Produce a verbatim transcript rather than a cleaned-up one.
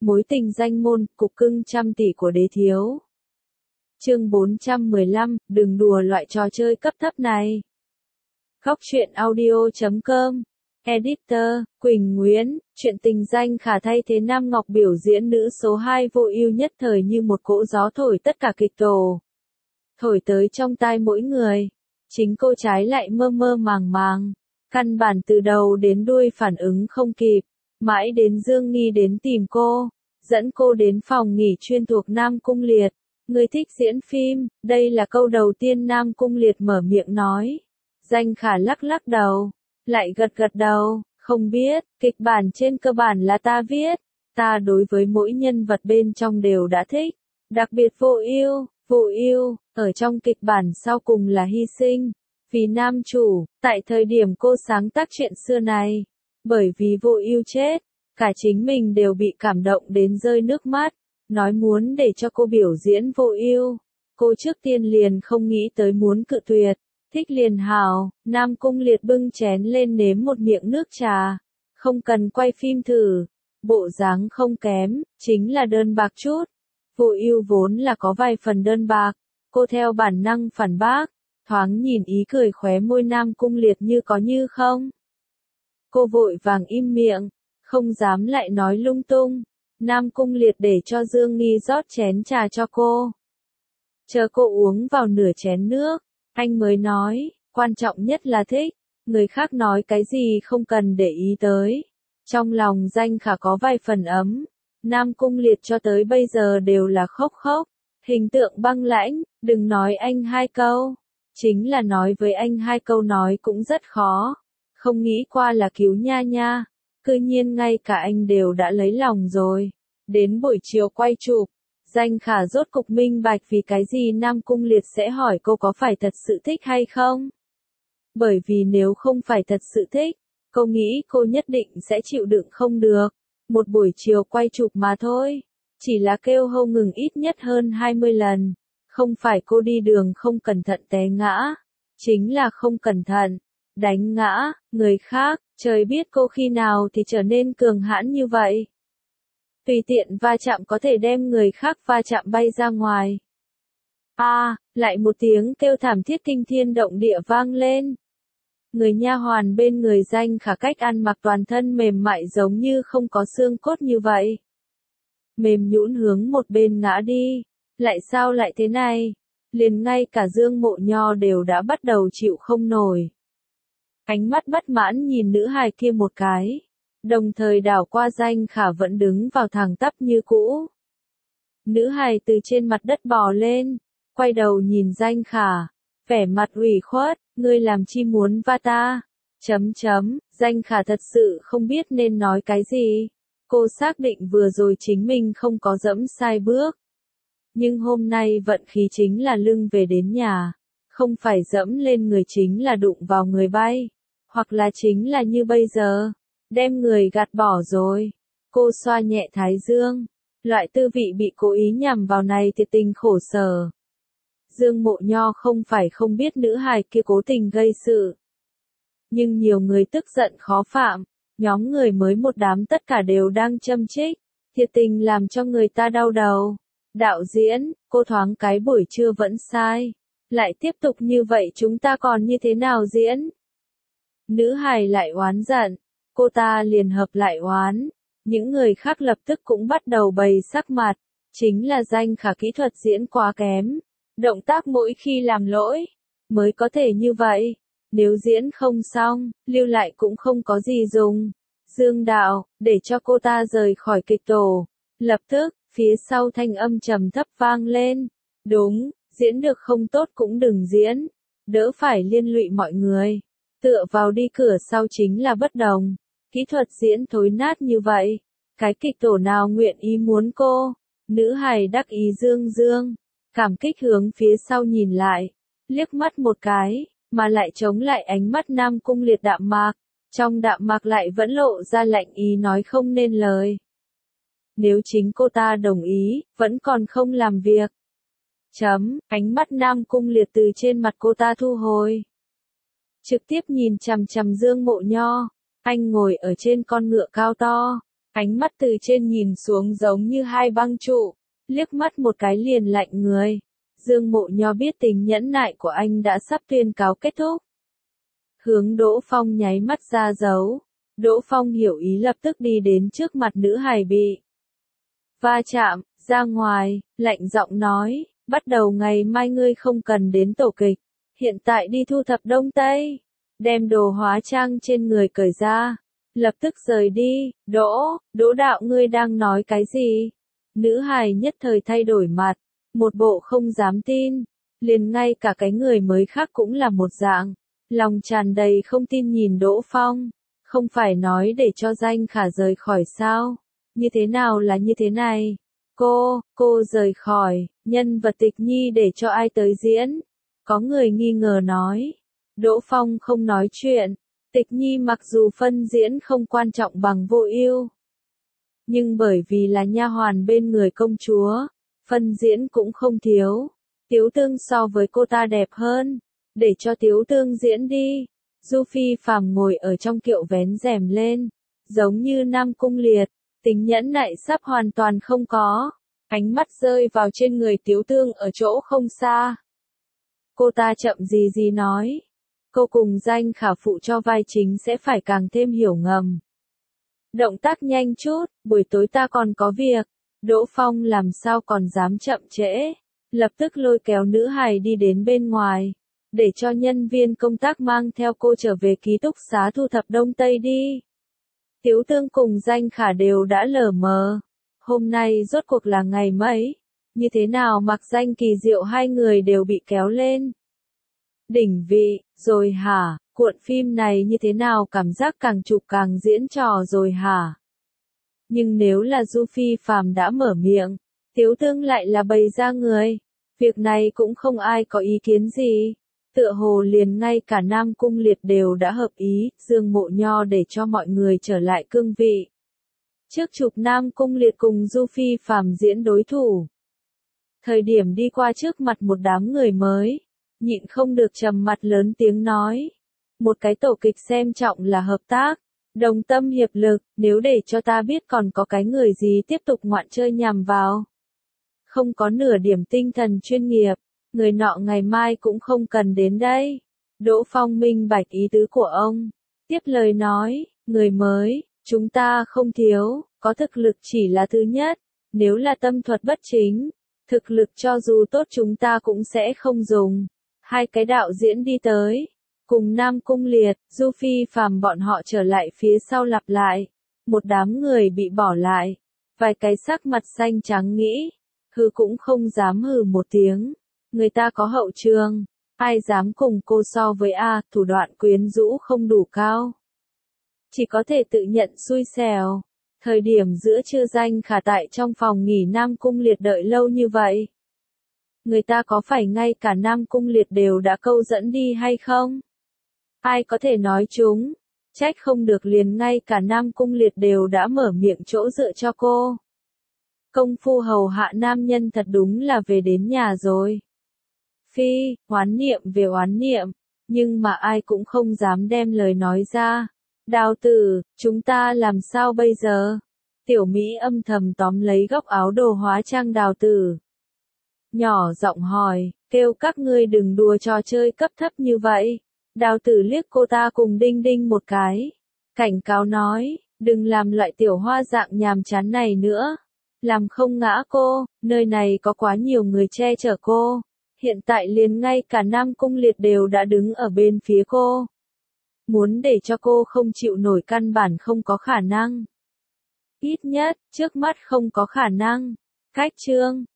Mối tình danh môn, cục cưng trăm tỷ của đế thiếu. Chương bốn trăm mười lăm, đừng đùa loại trò chơi cấp thấp này. Góc truyện audio chấm com. Editor, Quỳnh Nguyễn, chuyện tình danh khả thay thế Nam Ngọc biểu diễn nữ số hai vô ưu nhất thời như một cỗ gió thổi tất cả kịch tổ. Thổi tới trong tai mỗi người. Chính cô trái lại mơ mơ màng màng. Căn bản từ đầu đến đuôi phản ứng không kịp. Mãi đến Dương Nghi đến tìm cô. Dẫn cô đến phòng nghỉ chuyên thuộc Nam Cung Liệt. Người thích diễn phim, đây là câu đầu tiên Nam Cung Liệt mở miệng nói. Danh khả lắc lắc đầu. Lại gật gật đầu, không biết, kịch bản trên cơ bản là ta viết. Ta đối với mỗi nhân vật bên trong đều đã thích. Đặc biệt Vô Ưu, Vô Ưu, ở trong kịch bản sau cùng là hy sinh. Vì nam chủ, tại thời điểm cô sáng tác chuyện xưa này. Bởi vì Vô Ưu chết, cả chính mình đều bị cảm động đến rơi nước mắt. Nói muốn để cho cô biểu diễn Vô Ưu. Cô trước tiên liền không nghĩ tới muốn cự tuyệt. Thích liền hào, Nam Cung Liệt bưng chén lên nếm một miệng nước trà. Không cần quay phim thử. Bộ dáng không kém, chính là đơn bạc chút. Vô Ưu vốn là có vài phần đơn bạc. Cô theo bản năng phản bác. Thoáng nhìn ý cười khóe môi Nam Cung Liệt như có như không. Cô vội vàng im miệng. Không dám lại nói lung tung. Nam Cung Liệt để cho Dương Nghi rót chén trà cho cô. Chờ cô uống vào nửa chén nước. Anh mới nói, quan trọng nhất là thích, người khác nói cái gì không cần để ý tới. Trong lòng Danh Khả có vài phần ấm, Nam Cung Liệt cho tới bây giờ đều là khóc khóc, hình tượng băng lãnh, đừng nói anh hai câu. Chính là nói với anh hai câu nói cũng rất khó, không nghĩ qua là cứu nha nha, cư nhiên ngay cả anh đều đã lấy lòng rồi. Đến buổi chiều quay chụp. Danh Khả rốt cục minh bạch vì cái gì Nam Cung Liệt sẽ hỏi cô có phải thật sự thích hay không. Bởi vì nếu không phải thật sự thích, cô nghĩ cô nhất định sẽ chịu đựng không được. Một buổi chiều quay chụp mà thôi. Chỉ là kêu hô ngừng ít nhất hơn hai mươi lần. Không phải cô đi đường không cẩn thận té ngã. Chính là không cẩn thận. Đánh ngã, người khác, trời biết cô khi nào thì trở nên cường hãn như vậy. Tùy tiện va chạm có thể đem người khác va chạm bay ra ngoài. A, à, lại một tiếng kêu thảm thiết kinh thiên động địa vang lên. Người nha hoàn bên người Danh Khả cách ăn mặc toàn thân mềm mại giống như không có xương cốt như vậy. Mềm nhũn hướng một bên ngã đi. Lại sao lại thế này? Liền ngay cả Dương Mộ Nho đều đã bắt đầu chịu không nổi. Ánh mắt bất mãn nhìn nữ hài kia một cái. Đồng thời đảo qua Danh Khả vẫn đứng vào thẳng tắp như cũ. Nữ hài từ trên mặt đất bò lên, quay đầu nhìn Danh Khả, vẻ mặt ủy khuất, ngươi làm chi muốn va ta? Chấm chấm, Danh Khả thật sự không biết nên nói cái gì. Cô xác định vừa rồi chính mình không có dẫm sai bước. Nhưng hôm nay vận khí chính là lưng về đến nhà, không phải dẫm lên người chính là đụng vào người bay, hoặc là chính là như bây giờ. Đem người gạt bỏ rồi. Cô xoa nhẹ thái dương. Loại tư vị bị cố ý nhằm vào này thiệt tình khổ sở. Dương Mộ Nho không phải không biết nữ hài kia cố tình gây sự. Nhưng nhiều người tức giận khó phạm. Nhóm người mới một đám tất cả đều đang châm chích. Thiệt tình làm cho người ta đau đầu. Đạo diễn, cô thoáng cái buổi trưa vẫn sai. Lại tiếp tục như vậy chúng ta còn như thế nào diễn? Nữ hài lại oán giận. Cô ta liền hợp lại oán. Những người khác lập tức cũng bắt đầu bày sắc mặt. Chính là Danh Khả kỹ thuật diễn quá kém. Động tác mỗi khi làm lỗi. Mới có thể như vậy. Nếu diễn không xong, lưu lại cũng không có gì dùng. Dương đạo, để cho cô ta rời khỏi kịch tổ. Lập tức, phía sau thanh âm trầm thấp vang lên. Đúng, diễn được không tốt cũng đừng diễn. Đỡ phải liên lụy mọi người. Tựa vào đi cửa sau chính là bất đồng. Kỹ thuật diễn thối nát như vậy. Cái kịch tổ nào nguyện ý muốn cô? Nữ hài đắc ý dương dương. Cảm kích hướng phía sau nhìn lại. Liếc mắt một cái, mà lại chống lại ánh mắt Nam Cung Liệt đạm mạc. Trong đạm mạc lại vẫn lộ ra lạnh ý nói không nên lời. Nếu chính cô ta đồng ý, vẫn còn không làm việc. Chấm, ánh mắt Nam Cung Liệt từ trên mặt cô ta thu hồi. Trực tiếp nhìn chằm chằm Dương Mộ Nho. Anh ngồi ở trên con ngựa cao to, Ánh mắt từ trên nhìn xuống giống như hai băng trụ, liếc mắt một cái liền lạnh người. Dương Mộ Nho biết tình nhẫn nại của anh đã sắp tuyên cáo kết thúc. Hướng Đỗ Phong nháy mắt ra dấu. Đỗ Phong hiểu ý lập tức đi đến trước mặt nữ hài bị va chạm, ra ngoài, lạnh giọng nói, bắt đầu ngày mai ngươi không cần đến tổ kịch, hiện tại đi thu thập Đông Tây, đem đồ hóa trang trên người cởi ra, lập tức rời đi. Đỗ, Đỗ đạo ngươi đang nói cái gì? Nữ hài nhất thời thay đổi mặt, một bộ không dám tin, liền ngay cả cái người mới khác cũng là một dạng, lòng tràn đầy không tin nhìn Đỗ Phong, không phải nói để cho Danh Khả rời khỏi sao? Như thế nào là như thế này? Cô, cô rời khỏi, nhân vật Tịch Nhi để cho ai tới diễn? Có người nghi ngờ nói. Đỗ Phong không nói chuyện, Tịch Nhi mặc dù phân diễn không quan trọng bằng Vô Ưu, nhưng bởi vì là nha hoàn bên người công chúa, phân diễn cũng không thiếu. Tiếu Tương so với cô ta đẹp hơn, để cho Tiếu Tương diễn đi. Du Phi Phàm ngồi ở trong kiệu vén rèm lên, giống như Nam Cung Liệt, tính nhẫn nại sắp hoàn toàn không có. Ánh mắt rơi vào trên người Tiếu Tương ở chỗ không xa. Cô ta chậm gì gì nói, cô cùng Danh Khả phụ cho vai chính sẽ phải càng thêm hiểu ngầm. Động tác nhanh chút, buổi tối ta còn có việc. Đỗ Phong làm sao còn dám chậm trễ, lập tức lôi kéo nữ hài đi đến bên ngoài, để cho nhân viên công tác mang theo cô trở về ký túc xá thu thập Đông Tây đi. Tiếu Tương cùng Danh Khả đều đã lờ mờ. Hôm nay rốt cuộc là ngày mấy? Như thế nào Mặc Danh Kỳ Diệu hai người đều bị kéo lên đỉnh vị, rồi hả? Cuộn phim này như thế nào cảm giác càng chụp càng diễn trò rồi hả? Nhưng nếu là Du Phi Phàm đã mở miệng, Tiếu Tương lại là bày ra người. Việc này cũng không ai có ý kiến gì. Tựa hồ liền ngay cả Nam Cung Liệt đều đã hợp ý, Dương Mộ Nho để cho mọi người trở lại cương vị. Trước chụp Nam Cung Liệt cùng Du Phi Phàm diễn đối thủ. Thời điểm đi qua trước mặt một đám người mới, nhịn không được trầm mặt lớn tiếng nói. Một cái tổ kịch xem trọng là hợp tác, đồng tâm hiệp lực, nếu để cho ta biết còn có cái người gì tiếp tục ngoạn chơi nhằm vào. Không có nửa điểm tinh thần chuyên nghiệp, người nọ ngày mai cũng không cần đến đây. Đỗ Phong minh bạch ý tứ của ông. Tiếp lời nói, người mới, chúng ta không thiếu, có thực lực chỉ là thứ nhất. Nếu là tâm thuật bất chính, thực lực cho dù tốt chúng ta cũng sẽ không dùng. Hai cái đạo diễn đi tới, cùng Nam Cung Liệt, Du Phi Phàm bọn họ trở lại phía sau lặp lại. Một đám người bị bỏ lại, vài cái sắc mặt xanh trắng nghĩ, hừ cũng không dám hừ một tiếng. Người ta có hậu trường, ai dám cùng cô so với A, thủ đoạn quyến rũ không đủ cao. Chỉ có thể tự nhận xui xẻo. Thời điểm giữa trưa Danh Khả tại trong phòng nghỉ Nam Cung Liệt đợi lâu như vậy. Người ta có phải ngay cả Nam Cung Liệt đều đã câu dẫn đi hay không? Ai có thể nói chúng? Trách không được liền ngay cả Nam Cung Liệt đều đã mở miệng chỗ dựa cho cô. Công phu hầu hạ nam nhân thật đúng là về đến nhà rồi. Phi, oán niệm về oán niệm, nhưng mà ai cũng không dám đem lời nói ra. Đào tử, chúng ta làm sao bây giờ? Tiểu Mỹ âm thầm tóm lấy góc áo đồ hóa trang Đào tử. Nhỏ giọng hỏi, kêu các ngươi đừng đùa trò chơi cấp thấp như vậy. Đào tử liếc cô ta cùng Đinh Đinh một cái. Cảnh cáo nói, đừng làm loại tiểu hoa dạng nhàm chán này nữa. Làm không ngã cô, nơi này có quá nhiều người che chở cô. Hiện tại liền ngay cả Nam Cung Liệt đều đã đứng ở bên phía cô. Muốn để cho cô không chịu nổi căn bản không có khả năng. Ít nhất, trước mắt không có khả năng. Cách chương